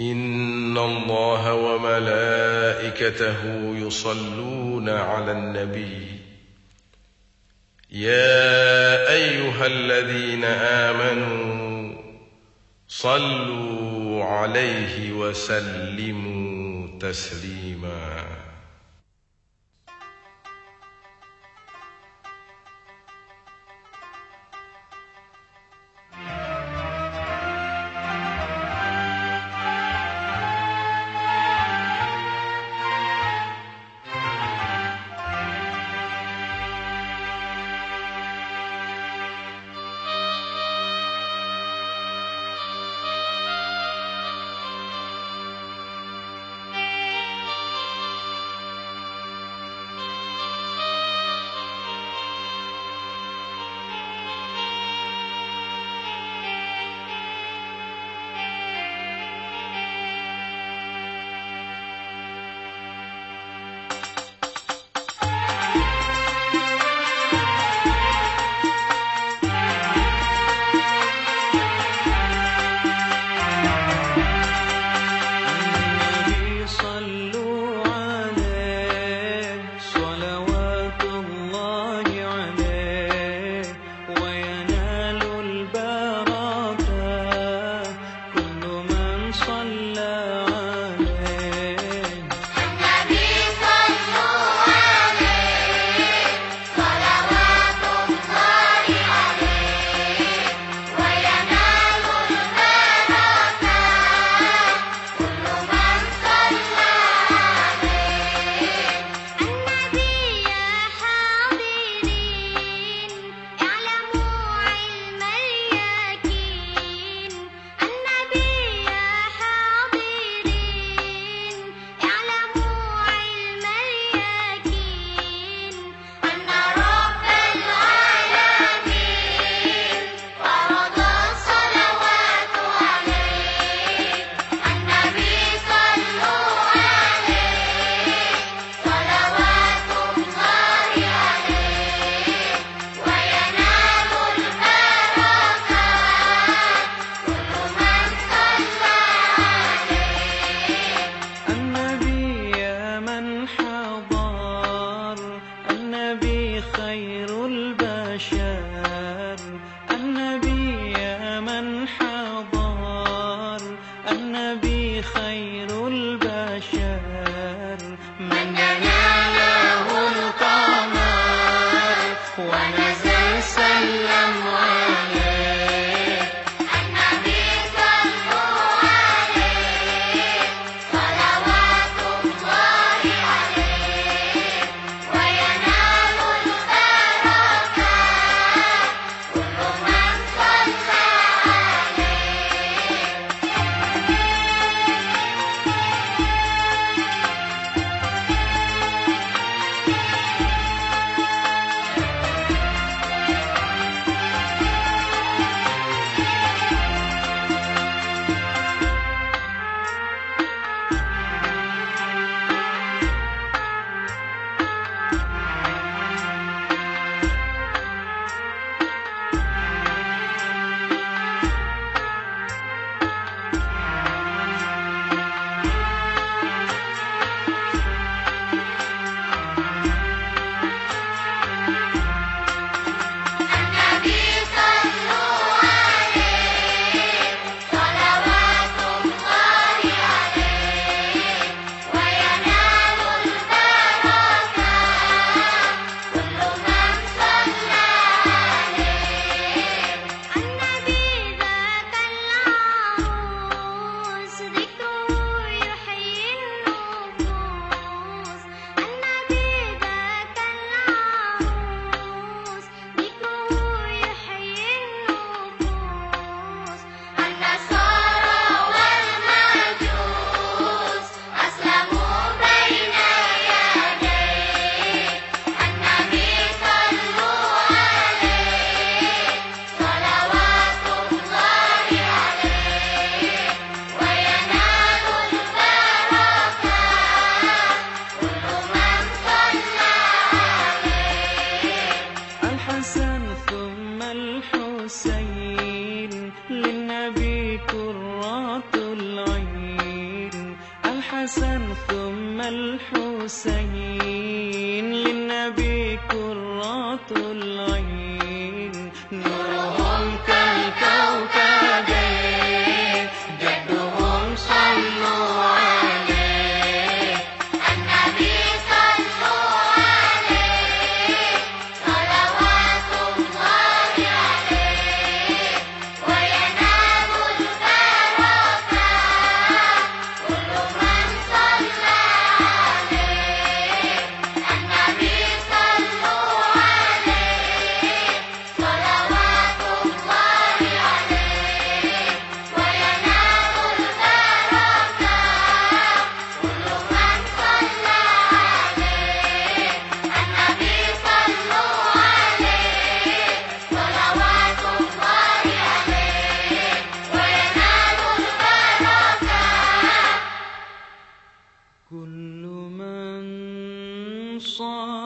إن الله وملائكته يصلون على النبي يا أيها الذين آمنوا صلوا عليه وسلموا تسليما. الحسين للنبي قرة العين. الحسن ثم الحسين للنبي قرة العين نورهم كالكوكبين جدهم صلوا عليه النبي صلوا عليه صلوات الله عليه وينال البركة كل من صلى عليه النبي صلوا عليه صلوات الله عليه وينال البركة كل من صلى عليه النبي صلوا عليه صلوات الله عليه وينال البركة كل من صلى